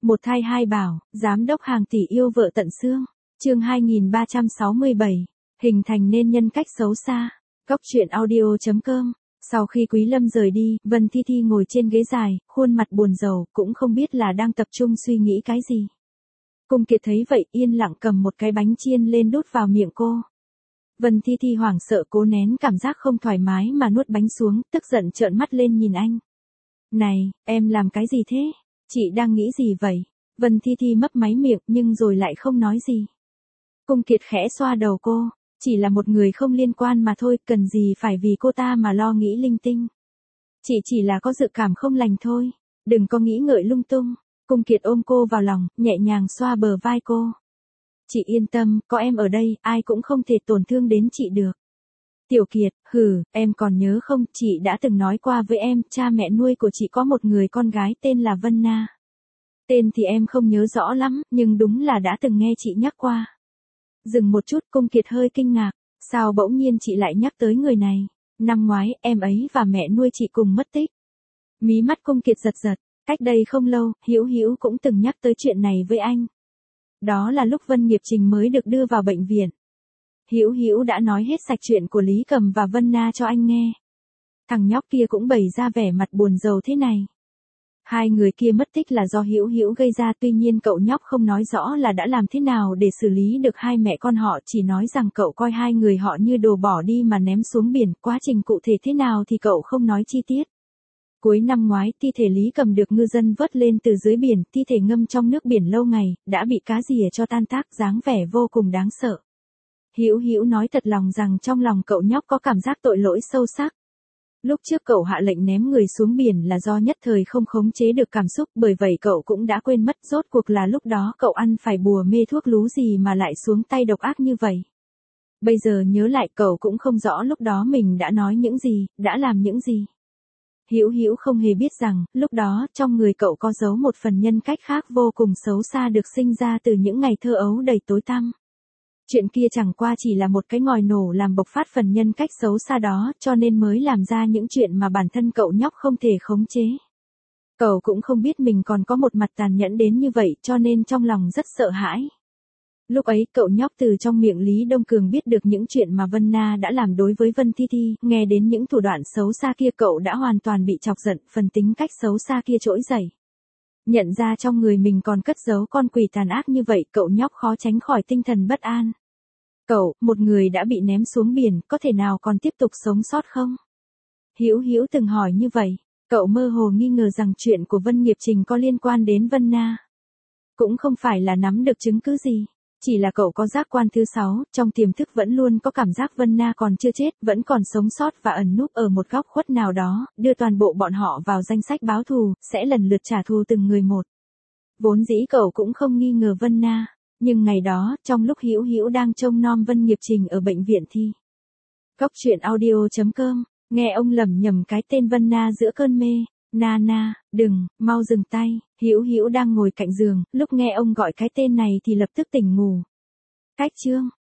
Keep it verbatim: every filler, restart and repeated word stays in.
Một thai hai bảo, giám đốc hàng tỷ yêu vợ tận xương. Chương hai nghìn ba trăm sáu mươi bảy, hình thành nên nhân cách xấu xa. Góc truyện audio chấm com. Sau khi Quý Lâm rời đi, Vân Thi Thi ngồi trên ghế dài, khuôn mặt buồn rầu, cũng không biết là đang tập trung suy nghĩ cái gì. Cung Kiệt thấy vậy, yên lặng cầm một cái bánh chiên lên đút vào miệng cô. Vân Thi Thi hoảng sợ cố nén cảm giác không thoải mái mà nuốt bánh xuống, tức giận trợn mắt lên nhìn anh. Này, em làm cái gì thế? Chị đang nghĩ gì vậy? Vân Thi Thi mấp máy miệng nhưng rồi lại không nói gì. Cung Kiệt khẽ xoa đầu cô, chỉ là một người không liên quan mà thôi, cần gì phải vì cô ta mà lo nghĩ linh tinh. Chị chỉ là có dự cảm không lành thôi, đừng có nghĩ ngợi lung tung. Cung Kiệt ôm cô vào lòng, nhẹ nhàng xoa bờ vai cô. Chị yên tâm, có em ở đây, ai cũng không thể tổn thương đến chị được. Tiểu Kiệt, hừ, em còn nhớ không, chị đã từng nói qua với em, cha mẹ nuôi của chị có một người con gái tên là Vân Na. Tên thì em không nhớ rõ lắm, nhưng đúng là đã từng nghe chị nhắc qua. Dừng một chút, Cung Kiệt hơi kinh ngạc, sao bỗng nhiên chị lại nhắc tới người này? Năm ngoái, em ấy và mẹ nuôi chị cùng mất tích. Mí mắt Cung Kiệt giật giật, cách đây không lâu, Hữu Hữu cũng từng nhắc tới chuyện này với anh. Đó là lúc Vân Nghiệp Trình mới được đưa vào bệnh viện. Hữu Hữu đã nói hết sạch chuyện của Lý Cầm và Vân Na cho anh nghe. Thằng nhóc kia cũng bày ra vẻ mặt buồn rầu thế này. Hai người kia mất tích là do Hữu Hữu gây ra, tuy nhiên cậu nhóc không nói rõ là đã làm thế nào để xử lý được hai mẹ con họ, chỉ nói rằng cậu coi hai người họ như đồ bỏ đi mà ném xuống biển, quá trình cụ thể thế nào thì cậu không nói chi tiết. Cuối năm ngoái, thi thể Lý Cầm được ngư dân vớt lên từ dưới biển, thi thể ngâm trong nước biển lâu ngày, đã bị cá rìa cho tan tác, dáng vẻ vô cùng đáng sợ. Hữu Hữu nói thật lòng rằng trong lòng cậu nhóc có cảm giác tội lỗi sâu sắc. Lúc trước cậu hạ lệnh ném người xuống biển là do nhất thời không khống chế được cảm xúc, bởi vậy cậu cũng đã quên mất rốt cuộc là lúc đó cậu ăn phải bùa mê thuốc lú gì mà lại xuống tay độc ác như vậy. Bây giờ nhớ lại cậu cũng không rõ lúc đó mình đã nói những gì, đã làm những gì. Hữu Hữu không hề biết rằng, lúc đó, trong người cậu có giấu một phần nhân cách khác vô cùng xấu xa được sinh ra từ những ngày thơ ấu đầy tối tăm. Chuyện kia chẳng qua chỉ là một cái ngòi nổ làm bộc phát phần nhân cách xấu xa đó, cho nên mới làm ra những chuyện mà bản thân cậu nhóc không thể khống chế. Cậu cũng không biết mình còn có một mặt tàn nhẫn đến như vậy, cho nên trong lòng rất sợ hãi. Lúc ấy cậu nhóc từ trong miệng Lý Đông Cường biết được những chuyện mà Vân Na đã làm đối với Vân Thi Thi, nghe đến những thủ đoạn xấu xa kia cậu đã hoàn toàn bị chọc giận, phần tính cách xấu xa kia trỗi dậy. Nhận ra trong người mình còn cất giấu con quỷ tàn ác như vậy, cậu nhóc khó tránh khỏi tinh thần bất an. Cậu, một người đã bị ném xuống biển, có thể nào còn tiếp tục sống sót không? Hữu Hữu từng hỏi như vậy, cậu mơ hồ nghi ngờ rằng chuyện của Vân Nghiệp Trình có liên quan đến Vân Na. Cũng không phải là nắm được chứng cứ gì. Chỉ là cậu có giác quan thứ sáu, trong tiềm thức vẫn luôn có cảm giác Vân Na còn chưa chết, vẫn còn sống sót và ẩn núp ở một góc khuất nào đó, đưa toàn bộ bọn họ vào danh sách báo thù, sẽ lần lượt trả thù từng người một. Vốn dĩ cậu cũng không nghi ngờ Vân Na, nhưng ngày đó, trong lúc Hữu Hữu đang trông nom Vân Nghiệp Trình ở bệnh viện thì. Góc truyện audio chấm com, nghe ông lẩm nhẩm cái tên Vân Na giữa cơn mê. Na Na, đừng, mau dừng tay. Hữu Hữu đang ngồi cạnh giường, lúc nghe ông gọi cái tên này thì lập tức tỉnh ngủ. Cách chương